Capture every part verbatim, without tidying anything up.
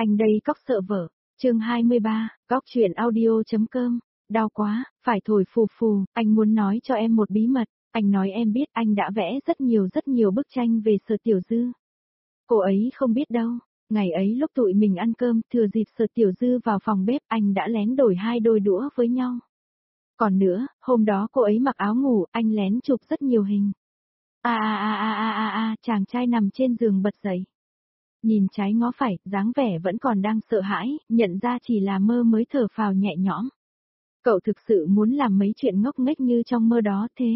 Anh đây cóc sợ vợ. Chương hai mươi ba, cóc truyện audio.com. Đau quá, phải thổi phù phù, anh muốn nói cho em một bí mật, anh nói em biết anh đã vẽ rất nhiều rất nhiều bức tranh về Sở Tiểu Dư. Cô ấy không biết đâu, ngày ấy lúc tụi mình ăn cơm, thừa dịp Sở Tiểu Dư vào phòng bếp, anh đã lén đổi hai đôi đũa với nhau. Còn nữa, hôm đó cô ấy mặc áo ngủ, anh lén chụp rất nhiều hình. A a a a a a a, chàng trai nằm trên giường bật dậy. Nhìn trái ngó phải, dáng vẻ vẫn còn đang sợ hãi, nhận ra chỉ là mơ mới thở phào nhẹ nhõm. Cậu thực sự muốn làm mấy chuyện ngốc nghếch như trong mơ đó thế.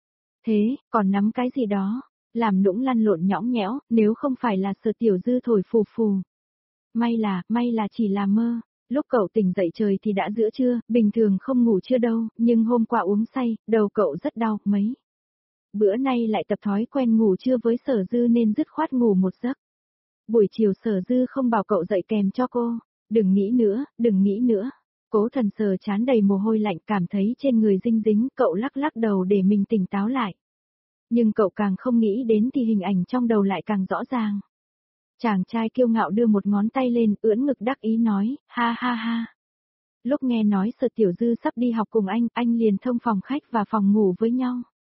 Thế, còn nắm cái gì đó, làm nũng lăn lộn nhõng nhẽo, nếu không phải là Sở Tiểu Dư thổi phù phù. May là, may là chỉ là mơ, lúc cậu tỉnh dậy trời thì đã giữa trưa, bình thường không ngủ trưa đâu, nhưng hôm qua uống say, đầu cậu rất đau, mấy. Bữa nay lại tập thói quen ngủ trưa với Sở Dư nên dứt khoát ngủ một giấc. Buổi chiều Sở Dư không bảo cậu dậy kèm cho cô, đừng nghĩ nữa, đừng nghĩ nữa. Cố Thần sờ chán đầy mồ hôi lạnh cảm thấy trên người dinh dính, cậu lắc lắc đầu để mình tỉnh táo lại. Nhưng cậu càng không nghĩ đến thì hình ảnh trong đầu lại càng rõ ràng. Chàng trai kiêu ngạo đưa một ngón tay lên, ưỡn ngực đắc ý nói, ha ha ha. Lúc nghe nói Sở Tiểu Dư sắp đi học cùng anh, anh liền thông phòng khách và phòng ngủ với nhau.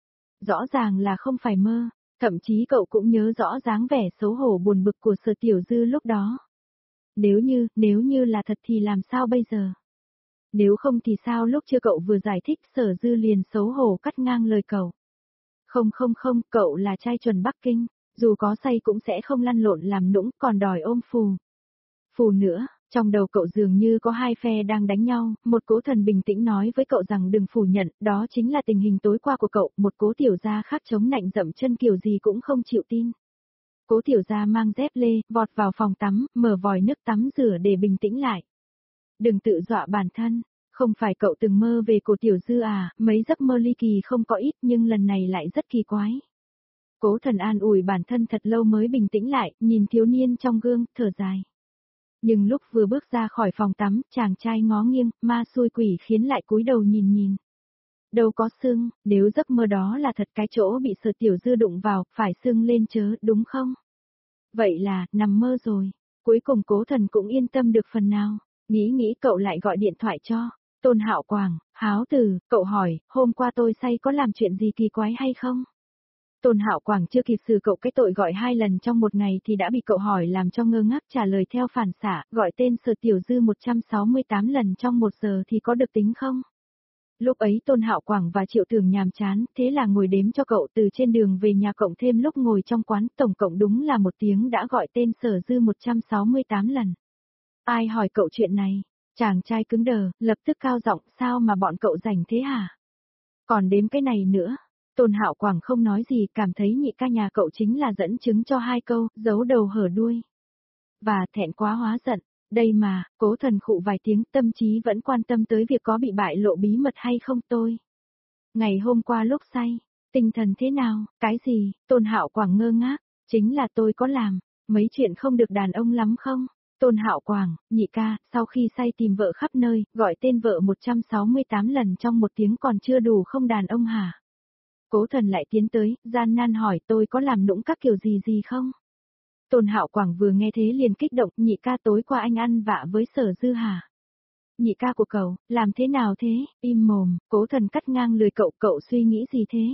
Rõ ràng là không phải mơ, thậm chí cậu cũng nhớ rõ dáng vẻ xấu hổ buồn bực của Sở Tiểu Dư lúc đó. Nếu như, nếu như là thật thì làm sao bây giờ? Nếu không thì sao lúc chưa cậu vừa giải thích Sở Dư liền xấu hổ cắt ngang lời cậu. Không không không, cậu là trai chuẩn Bắc Kinh, dù có say cũng sẽ không lăn lộn làm nũng còn đòi ôm phù. Phù nữa, trong đầu cậu dường như có hai phe đang đánh nhau, một Cố Thần bình tĩnh nói với cậu rằng đừng phủ nhận, đó chính là tình hình tối qua của cậu, một Cố Tiểu Gia khác chống nạnh dậm chân kiểu gì cũng không chịu tin. Cố Tiểu Gia mang dép lê, vọt vào phòng tắm, mở vòi nước tắm rửa để bình tĩnh lại. Đừng tự dọa bản thân, không phải cậu từng mơ về cô Tiểu Dư à, mấy giấc mơ ly kỳ không có ít nhưng lần này lại rất kỳ quái. Cố Thần an ủi bản thân thật lâu mới bình tĩnh lại, nhìn thiếu niên trong gương, thở dài. Nhưng lúc vừa bước ra khỏi phòng tắm, chàng trai ngó nghiêng, ma xui quỷ khiến lại cúi đầu nhìn nhìn. Đâu có sưng, nếu giấc mơ đó là thật cái chỗ bị Sở Tiểu Dư đụng vào, phải sưng lên chớ, đúng không? Vậy là, nằm mơ rồi. Cuối cùng Cố Thần cũng yên tâm được phần nào. Nghĩ nghĩ cậu lại gọi điện thoại cho Tôn Hạo Quảng, háo từ, cậu hỏi, hôm qua tôi say có làm chuyện gì kỳ quái hay không? Tôn Hạo Quảng chưa kịp xử cậu cái tội gọi hai lần trong một ngày thì đã bị cậu hỏi làm cho ngơ ngác trả lời theo phản xạ, gọi tên Sở Tiểu Dư một trăm sáu mươi tám lần trong một giờ thì có được tính không? Lúc ấy Tôn Hạo Quảng và Triệu Tường nhàm chán, thế là ngồi đếm cho cậu từ trên đường về nhà cộng thêm lúc ngồi trong quán, tổng cộng đúng là một tiếng đã gọi tên Sở Dư một trăm sáu mươi tám lần. Ai hỏi cậu chuyện này? Chàng trai cứng đờ, lập tức cao giọng, sao mà bọn cậu rảnh thế hả? Còn đếm cái này nữa. Tôn Hạo Quảng không nói gì, cảm thấy nhị ca nhà cậu chính là dẫn chứng cho hai câu, giấu đầu hở đuôi. Và thẹn quá hóa giận, đây mà, Cố Thần khụ vài tiếng, tâm trí vẫn quan tâm tới việc có bị bại lộ bí mật hay không tôi. Ngày hôm qua lúc say, tinh thần thế nào, cái gì, Tôn Hạo Quảng ngơ ngác, chính là tôi có làm, mấy chuyện không được đàn ông lắm không? Tôn Hạo Quảng, nhị ca, sau khi say tìm vợ khắp nơi, gọi tên vợ một trăm sáu mươi tám lần trong một tiếng còn chưa đủ không đàn ông hả? Cố Thần lại tiến tới, gian nan hỏi tôi có làm nũng các kiểu gì gì không? Tôn Hạo Quảng vừa nghe thế liền kích động, nhị ca tối qua anh ăn vạ với Sở Dư hả? Nhị ca của cậu, làm thế nào thế? Im mồm, Cố Thần cắt ngang lời cậu, cậu suy nghĩ gì thế?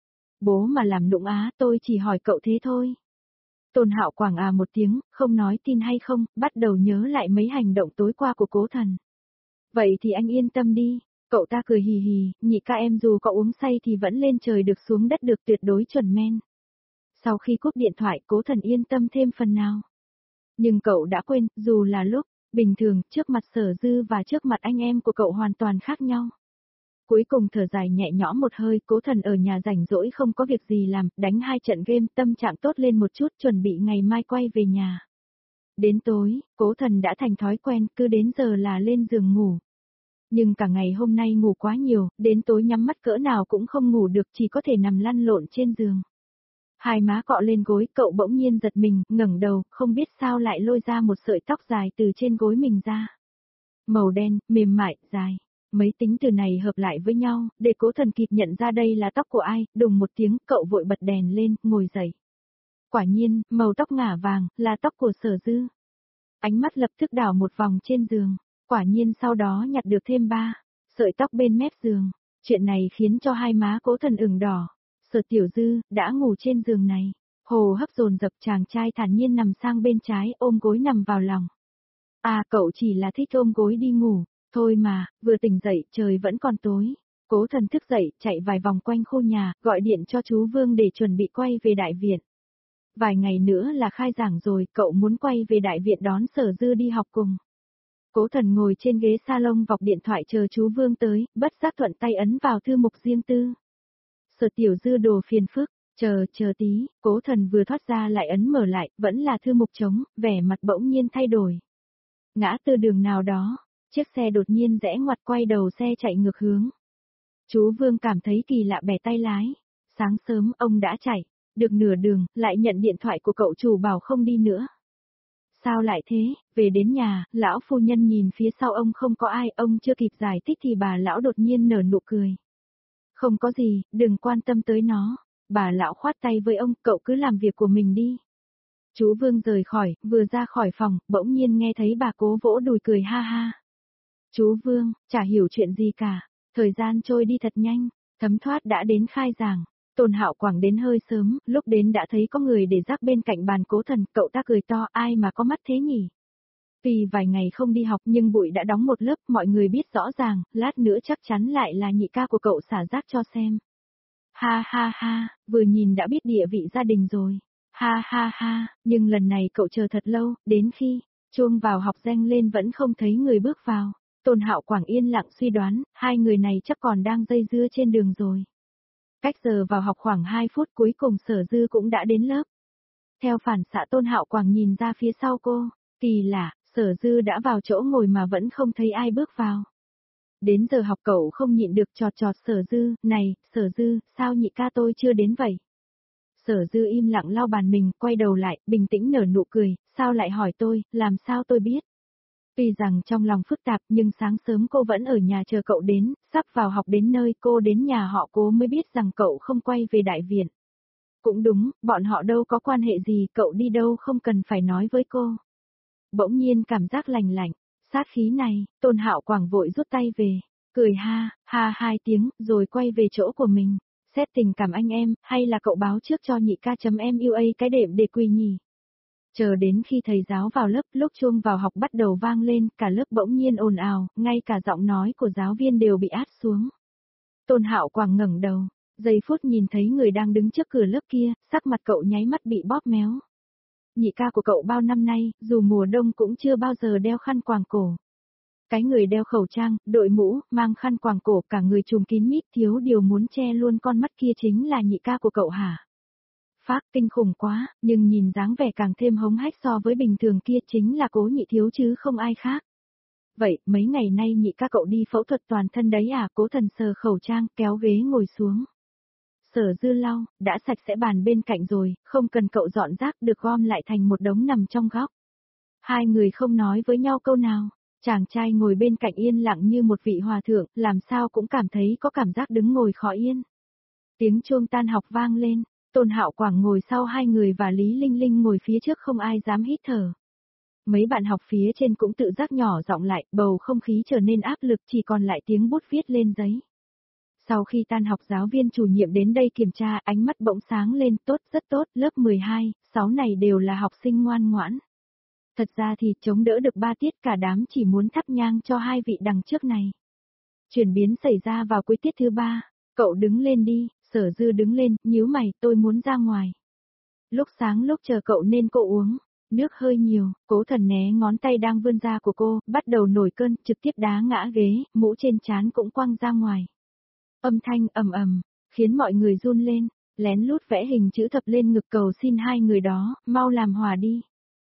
Bố mà làm nũng á, tôi chỉ hỏi cậu thế thôi. Tôn Hạo Quảng à một tiếng, không nói tin hay không, bắt đầu nhớ lại mấy hành động tối qua của Cố Thần. Vậy thì anh yên tâm đi. Cậu ta cười hì hì, nhị ca em dù có uống say thì vẫn lên trời được xuống đất được, tuyệt đối chuẩn men. Sau khi cúp điện thoại, Cố Thần yên tâm thêm phần nào. Nhưng cậu đã quên, dù là lúc bình thường, trước mặt Sở Dư và trước mặt anh em của cậu hoàn toàn khác nhau. Cuối cùng thở dài nhẹ nhõm một hơi, Cố Thần ở nhà rảnh rỗi không có việc gì làm, đánh hai trận game, tâm trạng tốt lên một chút, chuẩn bị ngày mai quay về nhà. Đến tối, Cố Thần đã thành thói quen, cứ đến giờ là lên giường ngủ. Nhưng cả ngày hôm nay ngủ quá nhiều, đến tối nhắm mắt cỡ nào cũng không ngủ được, chỉ có thể nằm lăn lộn trên giường. Hai má cọ lên gối, cậu bỗng nhiên giật mình, ngẩng đầu, không biết sao lại lôi ra một sợi tóc dài từ trên gối mình ra. Màu đen, mềm mại, dài. Mấy tính từ này hợp lại với nhau, để Cố Thần kịp nhận ra đây là tóc của ai, đùng một tiếng, cậu vội bật đèn lên, ngồi dậy. Quả nhiên, màu tóc ngả vàng, là tóc của Sở Dư. Ánh mắt lập tức đảo một vòng trên giường, quả nhiên sau đó nhặt được thêm ba sợi tóc bên mép giường. Chuyện này khiến cho hai má Cố Thần ửng đỏ. Sở Tiểu Dư đã ngủ trên giường này. Hồ hấp dồn dập, chàng trai thản nhiên nằm sang bên trái ôm gối nằm vào lòng. À, cậu chỉ là thích ôm gối đi ngủ, thôi mà, vừa tỉnh dậy trời vẫn còn tối. Cố Thần thức dậy, chạy vài vòng quanh khu nhà, gọi điện cho chú Vương để chuẩn bị quay về đại viện. Vài ngày nữa là khai giảng rồi, cậu muốn quay về đại viện đón Sở Dư đi học cùng. Cố Thần ngồi trên ghế salon vọc điện thoại chờ chú Vương tới, bất giác thuận tay ấn vào thư mục riêng tư. Sở Tiểu Dư đồ phiền phức, chờ, chờ tí, Cố Thần vừa thoát ra lại ấn mở lại, vẫn là thư mục trống, vẻ mặt bỗng nhiên thay đổi. Ngã tư đường nào đó, chiếc xe đột nhiên rẽ ngoặt quay đầu xe chạy ngược hướng. Chú Vương cảm thấy kỳ lạ bẻ tay lái. Sáng sớm ông đã chạy, được nửa đường, lại nhận điện thoại của cậu chủ bảo không đi nữa. Sao lại thế, về đến nhà, lão phu nhân nhìn phía sau ông không có ai, ông chưa kịp giải thích thì bà lão đột nhiên nở nụ cười. Không có gì, đừng quan tâm tới nó. Bà lão khoát tay với ông, cậu cứ làm việc của mình đi. Chú Vương rời khỏi, vừa ra khỏi phòng, bỗng nhiên nghe thấy bà Cố vỗ đùi cười ha ha. Chú Vương, chả hiểu chuyện gì cả, thời gian trôi đi thật nhanh, thấm thoát đã đến khai giảng. Tôn Hạo Quảng đến hơi sớm, lúc đến đã thấy có người để rác bên cạnh bàn Cố Thần, cậu ta cười to, ai mà có mắt thế nhỉ? Vì vài ngày không đi học nhưng bụi đã đóng một lớp, mọi người biết rõ ràng, lát nữa chắc chắn lại là nhị ca của cậu xả rác cho xem. Ha ha ha, vừa nhìn đã biết địa vị gia đình rồi. Ha ha ha, nhưng lần này cậu chờ thật lâu, đến khi chuông vào học reng lên vẫn không thấy người bước vào. Tôn Hạo Quảng yên lặng suy đoán, hai người này chắc còn đang dây dưa trên đường rồi. Cách giờ vào học khoảng hai phút, cuối cùng Sở Dư cũng đã đến lớp. Theo phản xạ Tôn Hạo Quảng nhìn ra phía sau cô, kỳ lạ, Sở Dư đã vào chỗ ngồi mà vẫn không thấy ai bước vào. Đến giờ học cậu không nhịn được chọt chọt Sở Dư, này, Sở Dư, sao nhị ca tôi chưa đến vậy? Sở Dư im lặng lau bàn mình, quay đầu lại, bình tĩnh nở nụ cười, sao lại hỏi tôi, làm sao tôi biết? Tuy rằng trong lòng phức tạp nhưng sáng sớm cô vẫn ở nhà chờ cậu đến, sắp vào học đến nơi cô đến nhà họ Cố mới biết rằng cậu không quay về đại viện. Cũng đúng, bọn họ đâu có quan hệ gì, cậu đi đâu không cần phải nói với cô. Bỗng nhiên cảm giác lành lạnh, sát khí này, Tôn Hạo Quảng vội rút tay về, cười ha, ha hai tiếng, rồi quay về chỗ của mình. Xét tình cảm anh em, hay là cậu báo trước cho nhị ca chấm em yêu a cái đệm để quỳ nhỉ? Chờ đến khi thầy giáo vào lớp, lúc chuông vào học bắt đầu vang lên, cả lớp bỗng nhiên ồn ào, ngay cả giọng nói của giáo viên đều bị át xuống. Tôn Hạo Quảng ngẩng đầu, giây phút nhìn thấy người đang đứng trước cửa lớp kia, sắc mặt cậu nháy mắt bị bóp méo. Nhị ca của cậu bao năm nay, dù mùa đông cũng chưa bao giờ đeo khăn quàng cổ. Cái người đeo khẩu trang, đội mũ, mang khăn quàng cổ, cả người trùm kín mít, thiếu điều muốn che luôn con mắt kia chính là nhị ca của cậu hả? Phác kinh khủng quá, nhưng nhìn dáng vẻ càng thêm hống hách so với bình thường kia chính là Cố nhị thiếu chứ không ai khác. Vậy, mấy ngày nay nhị ca cậu đi phẫu thuật toàn thân đấy à? Cố Thần sờ khẩu trang, kéo ghế ngồi xuống. Sở Dư lau, đã sạch sẽ bàn bên cạnh rồi, không cần cậu dọn rác, được gom lại thành một đống nằm trong góc. Hai người không nói với nhau câu nào, chàng trai ngồi bên cạnh yên lặng như một vị hòa thượng, làm sao cũng cảm thấy có cảm giác đứng ngồi khó yên. Tiếng chuông tan học vang lên. Tôn Hạo Quảng ngồi sau hai người và Lý Linh Linh ngồi phía trước không ai dám hít thở. Mấy bạn học phía trên cũng tự giác nhỏ giọng lại, bầu không khí trở nên áp lực chỉ còn lại tiếng bút viết lên giấy. Sau khi tan học giáo viên chủ nhiệm đến đây kiểm tra, ánh mắt bỗng sáng lên, tốt, rất tốt, lớp mười hai, sáu này đều là học sinh ngoan ngoãn. Thật ra thì chống đỡ được ba tiết cả đám chỉ muốn thắp nhang cho hai vị đằng trước này. Chuyển biến xảy ra vào cuối tiết thứ ba, cậu đứng lên đi. Sở Dư đứng lên, nhíu mày, tôi muốn ra ngoài. Lúc sáng lúc chờ cậu nên cô uống, nước hơi nhiều, Cố Thần né ngón tay đang vươn ra của cô, bắt đầu nổi cơn, trực tiếp đá ngã ghế, mũ trên trán cũng quăng ra ngoài. Âm thanh ầm ầm, khiến mọi người run lên, lén lút vẽ hình chữ thập lên ngực cầu xin hai người đó, mau làm hòa đi.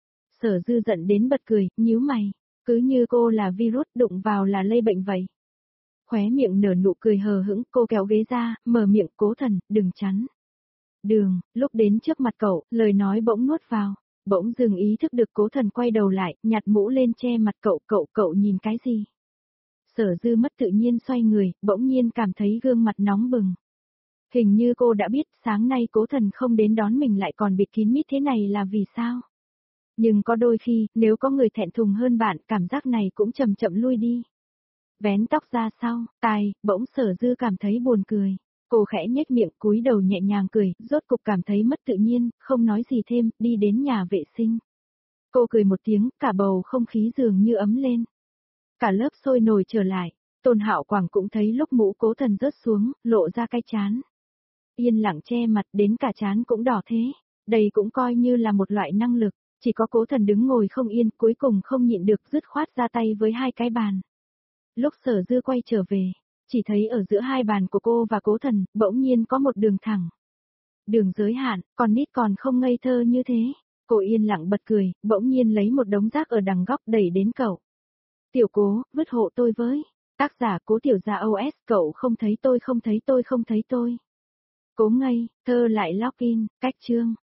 Sở Dư giận đến bật cười, nhíu mày, cứ như cô là virus đụng vào là lây bệnh vậy. Khóe miệng nở nụ cười hờ hững, cô kéo ghế ra, mở miệng, Cố Thần, đừng chắn. Đường, lúc đến trước mặt cậu, lời nói bỗng nuốt vào, bỗng dừng ý thức được Cố Thần quay đầu lại, nhặt mũ lên che mặt cậu, cậu, cậu nhìn cái gì? Sở Dư mất tự nhiên xoay người, bỗng nhiên cảm thấy gương mặt nóng bừng. Hình như cô đã biết, sáng nay Cố Thần không đến đón mình lại còn bịt kín mít thế này là vì sao? Nhưng có đôi khi, nếu có người thẹn thùng hơn bạn, cảm giác này cũng chậm chậm lui đi. Vén tóc ra sau, tai, bỗng Sở Dư cảm thấy buồn cười. Cô khẽ nhếch miệng, cúi đầu nhẹ nhàng cười, rốt cục cảm thấy mất tự nhiên, không nói gì thêm, đi đến nhà vệ sinh. Cô cười một tiếng, cả bầu không khí dường như ấm lên. Cả lớp sôi nổi trở lại, Tôn Hạo Quảng cũng thấy lúc mũ Cố Thần rớt xuống, lộ ra cái trán. Yên lặng che mặt, đến cả trán cũng đỏ thế. Đây cũng coi như là một loại năng lực, chỉ có Cố Thần đứng ngồi không yên, cuối cùng không nhịn được dứt khoát ra tay với hai cái bàn. Lúc Sở Dư quay trở về, chỉ thấy ở giữa hai bàn của cô và Cố Thần, bỗng nhiên có một đường thẳng. Đường giới hạn, còn nít còn không ngây thơ như thế. Cô yên lặng bật cười, bỗng nhiên lấy một đống rác ở đằng góc đẩy đến cậu. Tiểu Cố, vứt hộ tôi với. Tác giả Cố Tiểu Gia ô ét, cậu không thấy tôi không thấy tôi không thấy tôi. Cố ngây, thơ lại login, cách chương.